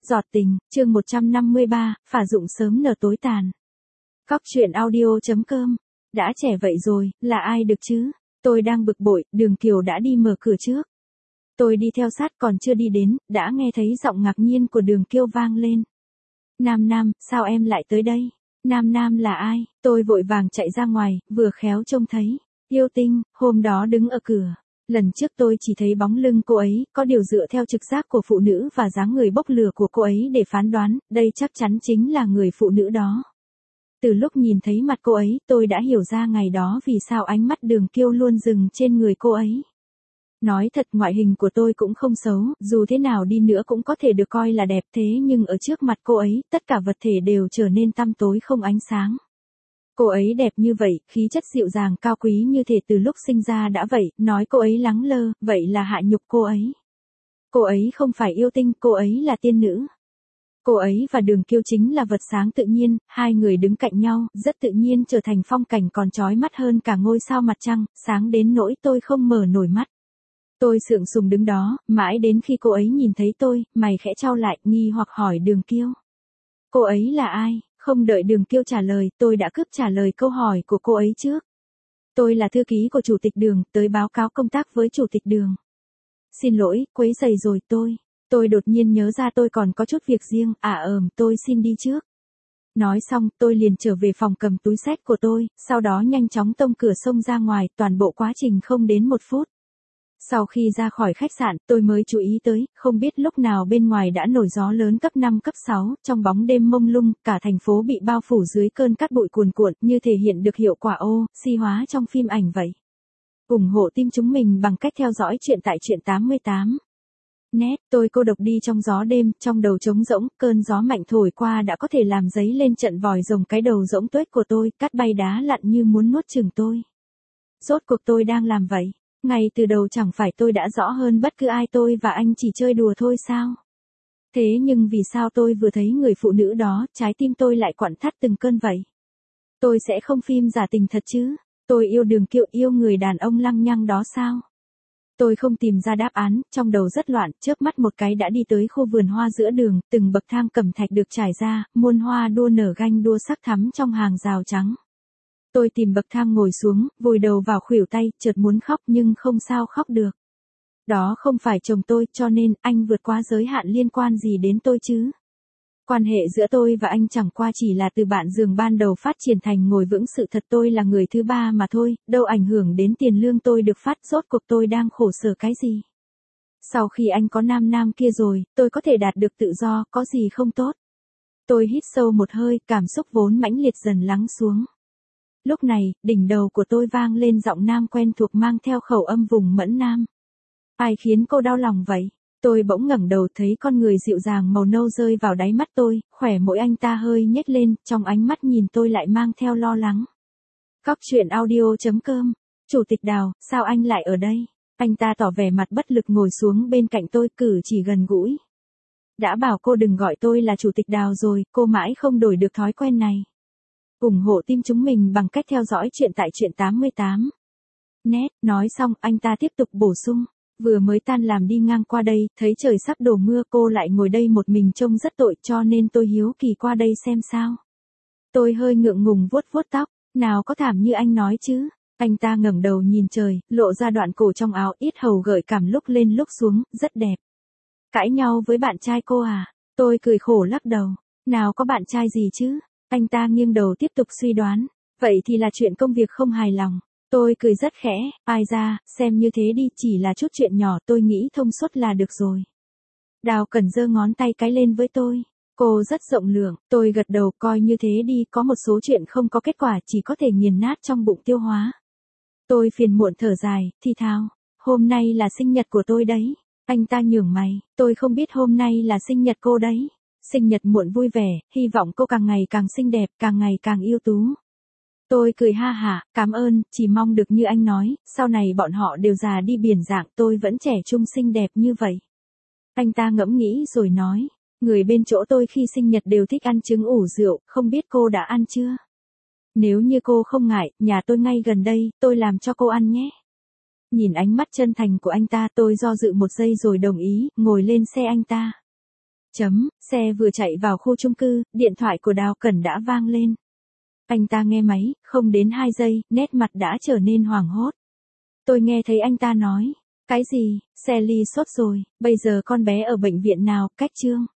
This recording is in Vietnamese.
Giọt tình, chương 153, phả dụng sớm nở tối tàn. Cóc truyện audio.com. Đã trẻ vậy rồi, là ai được chứ? Tôi đang bực bội, Đường Kiều đã đi mở cửa trước. Tôi đi theo sát còn chưa đi đến, đã nghe thấy giọng ngạc nhiên của Đường Kiều vang lên. Nam Nam, sao em lại tới đây? Nam Nam là ai? Tôi vội vàng chạy ra ngoài, vừa khéo trông thấy. Yêu Tinh, hôm đó đứng ở cửa. Lần trước tôi chỉ thấy bóng lưng cô ấy, có điều dựa theo trực giác của phụ nữ và dáng người bốc lửa của cô ấy để phán đoán, đây chắc chắn chính là người phụ nữ đó. Từ lúc nhìn thấy mặt cô ấy, tôi đã hiểu ra ngày đó vì sao ánh mắt Đường Kiều luôn dừng trên người cô ấy. Nói thật, ngoại hình của tôi cũng không xấu, dù thế nào đi nữa cũng có thể được coi là đẹp, thế nhưng ở trước mặt cô ấy, tất cả vật thể đều trở nên tăm tối không ánh sáng. Cô ấy đẹp như vậy, khí chất dịu dàng cao quý như thể từ lúc sinh ra đã vậy, nói cô ấy lắng lơ, vậy là hạ nhục cô ấy. Cô ấy không phải yêu tinh, cô ấy là tiên nữ. Cô ấy và Đường Kiều chính là vật sáng tự nhiên, hai người đứng cạnh nhau, rất tự nhiên trở thành phong cảnh còn chói mắt hơn cả ngôi sao mặt trăng, sáng đến nỗi tôi không mở nổi mắt. Tôi sượng sùng đứng đó, mãi đến khi cô ấy nhìn thấy tôi, mày khẽ chau lại, nghi hoặc hỏi Đường Kiều. Cô ấy là ai? Không đợi Đường Kiều trả lời, tôi đã cướp trả lời câu hỏi của cô ấy trước. Tôi là thư ký của Chủ tịch Đường, tới báo cáo công tác với Chủ tịch Đường. Xin lỗi, quấy rầy rồi tôi đột nhiên nhớ ra tôi còn có chút việc riêng, tôi xin đi trước. Nói xong, tôi liền trở về phòng cầm túi xách của tôi, sau đó nhanh chóng tông cửa xông ra ngoài, toàn bộ quá trình không đến 1 phút. Sau khi ra khỏi khách sạn, tôi mới chú ý tới, không biết lúc nào bên ngoài đã nổi gió lớn cấp 5 cấp 6, trong bóng đêm mông lung, cả thành phố bị bao phủ dưới cơn cát bụi cuồn cuộn, như thể hiện được hiệu quả oxy hóa trong phim ảnh vậy. Ủng hộ team chúng mình bằng cách theo dõi chuyện tại truyện 88. Net, tôi cô độc đi trong gió đêm, trong đầu trống rỗng, cơn gió mạnh thổi qua đã có thể làm dấy lên trận vòi rồng cái đầu rỗng tuếch của tôi, cát bay đá lặn như muốn nuốt chửng tôi. Rốt cuộc tôi đang làm vậy? Ngay từ đầu chẳng phải tôi đã rõ hơn bất cứ ai tôi và anh chỉ chơi đùa thôi sao? Thế nhưng vì sao tôi vừa thấy người phụ nữ đó, trái tim tôi lại quặn thắt từng cơn vậy? Tôi sẽ không phim giả tình thật chứ? Tôi yêu Đường Kiều, yêu người đàn ông lăng nhăng đó sao? Tôi không tìm ra đáp án, trong đầu rất loạn, chớp mắt một cái đã đi tới khu vườn hoa giữa đường, từng bậc thang cẩm thạch được trải ra, muôn hoa đua nở ganh đua sắc thắm trong hàng rào trắng. Tôi tìm bậc thang ngồi xuống, vùi đầu vào khuỷu tay, chợt muốn khóc nhưng không sao khóc được. Đó không phải chồng tôi, cho nên anh vượt quá giới hạn liên quan gì đến tôi chứ? Quan hệ giữa tôi và anh chẳng qua chỉ là từ bạn giường ban đầu phát triển thành ngồi vững sự thật tôi là người thứ ba mà thôi, đâu ảnh hưởng đến tiền lương tôi được phát, rốt cuộc tôi đang khổ sở cái gì? Sau khi anh có nam kia rồi, tôi có thể đạt được tự do, có gì không tốt? Tôi hít sâu một hơi, cảm xúc vốn mãnh liệt dần lắng xuống. Lúc này, đỉnh đầu của tôi vang lên giọng nam quen thuộc mang theo khẩu âm vùng mẫn nam. Ai khiến cô đau lòng vậy? Tôi bỗng ngẩng đầu thấy con người dịu dàng màu nâu rơi vào đáy mắt tôi, khỏe môi anh ta hơi nhếch lên, trong ánh mắt nhìn tôi lại mang theo lo lắng. Cóc truyện audio.com. Chủ tịch Đào, sao anh lại ở đây? Anh ta tỏ vẻ mặt bất lực ngồi xuống bên cạnh tôi, cử chỉ gần gũi. Đã bảo cô đừng gọi tôi là Chủ tịch Đào rồi, cô mãi không đổi được thói quen này. Ủng hộ team chúng mình bằng cách theo dõi chuyện tại truyện 88. Net, nói xong, anh ta tiếp tục bổ sung. Vừa mới tan làm đi ngang qua đây, thấy trời sắp đổ mưa, cô lại ngồi đây một mình trông rất tội, cho nên tôi hiếu kỳ qua đây xem sao. Tôi hơi ngượng ngùng vuốt vuốt tóc, nào có thảm như anh nói chứ. Anh ta ngẩng đầu nhìn trời, lộ ra đoạn cổ trong áo, yết hầu gợi cảm lúc lên lúc xuống, rất đẹp. Cãi nhau với bạn trai cô à? Tôi cười khổ lắc đầu. Nào có bạn trai gì chứ? Anh ta nghiêng đầu tiếp tục suy đoán. Vậy thì là chuyện công việc không hài lòng. Tôi cười rất khẽ, ai ra, xem như thế đi, chỉ là chút chuyện nhỏ, tôi nghĩ thông suốt là được rồi. Đào Cẩn giơ ngón tay cái lên với tôi. Cô rất rộng lượng, tôi gật đầu, coi như thế đi, có một số chuyện không có kết quả, chỉ có thể nghiền nát trong bụng tiêu hóa. Tôi phiền muộn thở dài, thì thào, hôm nay là sinh nhật của tôi đấy. Anh ta nhướng mày, tôi không biết hôm nay là sinh nhật cô đấy. Sinh nhật muộn vui vẻ, hy vọng cô càng ngày càng xinh đẹp, càng ngày càng ưu tú. Tôi cười ha hả, cảm ơn, chỉ mong được như anh nói, sau này bọn họ đều già đi biển dạng, tôi vẫn trẻ trung xinh đẹp như vậy. Anh ta ngẫm nghĩ rồi nói, người bên chỗ tôi khi sinh nhật đều thích ăn trứng ủ rượu, không biết cô đã ăn chưa? Nếu như cô không ngại, nhà tôi ngay gần đây, tôi làm cho cô ăn nhé. Nhìn ánh mắt chân thành của anh ta, tôi do dự một giây rồi đồng ý, ngồi lên xe anh ta. Xe vừa chạy vào khu chung cư, điện thoại của Đào Cẩn đã vang lên. Anh ta nghe máy, không đến 2 giây, nét mặt đã trở nên hoảng hốt. Tôi nghe thấy anh ta nói, cái gì, Sally sốt rồi, bây giờ con bé ở bệnh viện nào, cách Trương.